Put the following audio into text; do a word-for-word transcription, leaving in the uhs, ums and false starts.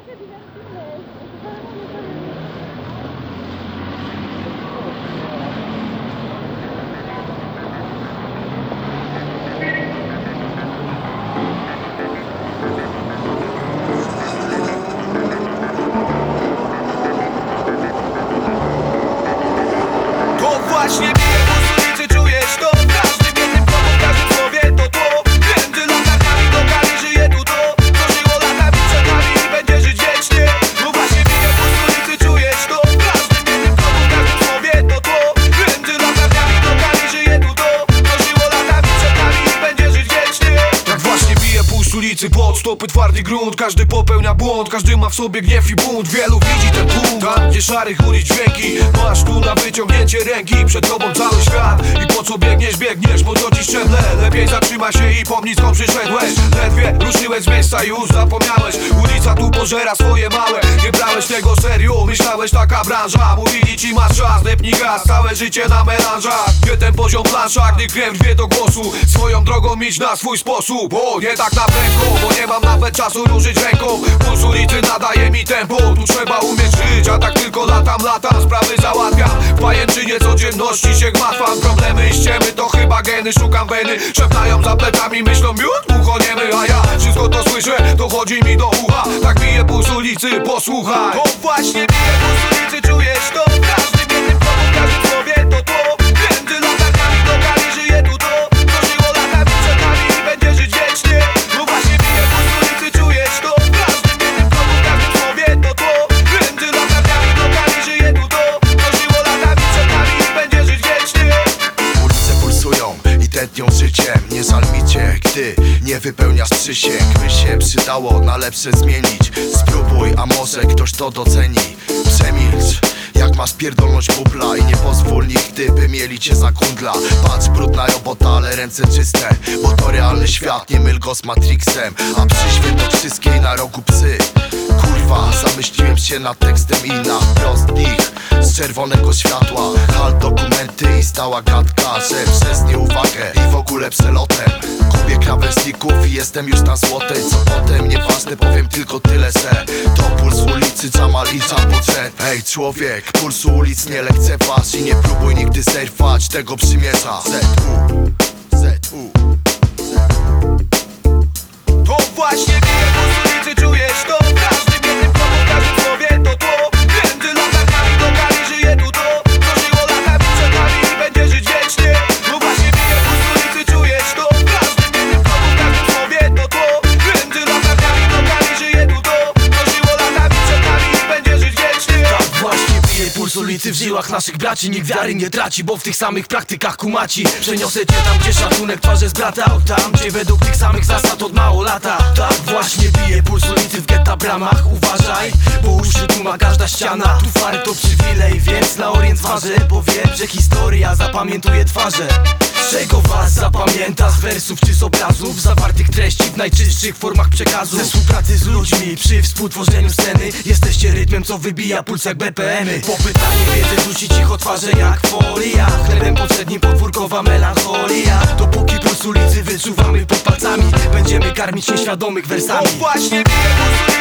Właśnie bije puls ulicy, czujesz to? W każdym jednym kroku, w każdym słowie to tło. Między latarkami blokami żyje tu to, co żyło latami przed nami i będzie żyć wiecznie. No właśnie bije puls ulicy, czujesz to? W każdym jednym kroku, w każdym słowie to tło. Między latarkami blokami żyje tu to, co żyło latami przed nami i będzie żyć wiecznie. Tak właśnie bije puls ulicy, pod stopy twardy grunt. Każdy popełnia błąd, każdy ma w sobie gniew i bunt. Wielu widzi ten punkt, tam gdzie szarych ulic dźwięki. Masz tu na wyciągnięcie ręki, przed tobą cały świat. I po co biegniesz, biegniesz, po co ci szczeble? Lepiej zatrzymaj się i pomnij, skąd przyszedłeś. Ledwie ruszyłeś z miejsca, już zapomniałeś. Ulica tu pożera swoje małe. Nie brałeś tego serio, myślałeś taka branża. Mówili ci masz czas, lepnij gaz, całe życie na melanżach. Nie ten poziom plansza, gdy krew rwie do głosu. Swoją drogą idź na swój sposób. O, nie tak na prędko, bo nie mam nawet czasu ruszyć ręką. Puls ulicy nadaje mi tempo, tu trzeba umieć żyć. A tak tylko latam, latam, sprawy załatwiam. W pajęczynie codzienności się gmatwam. Problemy i ściemy to chyba geny, szukam weny. Szeptają za plecami, myślą miód, uchoniemy. A ja wszystko to słyszę, to chodzi mi do ucha. Tak bije puls ulicy, posłuchaj. O właśnie bije puls ulicy, czujesz to? W każdym jednym kroku, w każdym słowie to tło. Między latarkami blokami żyje tu to, co żyło latami przed nami i będzie żyć wiecznie. No właśnie bije puls ulicy, czujesz to? W każdym jednym kroku, w każdym słowie to tło. Między latarkami blokami żyje tu to, co żyło latami przed nami i będzie żyć wiecznie. Ulice pulsują i tętnią życiem. Nie żal mi cię, gdy nie wypełniasz przysięg. By się przydało na lepsze zmienić. Spróbuj, a może ktoś to doceni. Przemilcz, jak masz pierdolność bubla. I nie pozwól nigdy, by mieli cię za kundla. Patrz, brudna robota, ale ręce czyste. Bo to realny świat, nie myl go z Matrixem. A przy świętokrzyskiej na rogu psy. Kurwa, zamyśliłem się nad tekstem i na wprost ich. Z czerwonego światła, hal dokumenty i stała gadka, że przez nieuwagę i w ogóle przelotem kupię krawężników i jestem już na złotej. Co potem, nieważne, powiem tylko tyle, że to puls ulicy, Jamal i Jambojet. Hej człowiek, pulsu ulic nie lekceważ i nie próbuj nigdy zerwać tego przymierza. Z U, Z U, To właśnie bije puls ulicy, czujesz to? W każdym jednym kroku, w każdym słowie to tło. Między latarkami blokami żyje tu to, co żyło latami przed nami i będzie żyć wiecznie. No właśnie bije puls ulicy, czujesz to? W każdym jednym kroku, w każdym słowie to tło. Między latarkami blokami żyje tu to, co żyło latami przed nami i będzie żyć wiecznie. Tak właśnie bije puls ulicy w żyłach naszych braci. Nikt wiary nie traci, bo w tych samych praktykach kumaci. Przeniosę cię tam, gdzie szacunek twarzy zbratał. Tam, gdzie według tych samych zasad od mało lata. Tak właśnie bije puls ulicy w getta bramach. Uważaj, bo uszy tu ma każda ściana. Tu fary to przywilej, więc na orient zważę. Bo wiem, że historia zapamiętuje twarze. Z czego was zapamięta? Z wersów czy z obrazów zawartych treści w najczystszych formach przekazu. Ze współpracy z ludźmi przy współtworzeniu sceny. Jesteście rytmem, co wybija puls jak B P M y. Po pytaniu wiedzę rzuci cicho twarze jak folia. Chlebem poprzednim podwórkowa melancholia. Dopóki puls ulicy wyczuwamy pod palcami, będziemy karmić nieświadomych wersami. O właśnie bije puls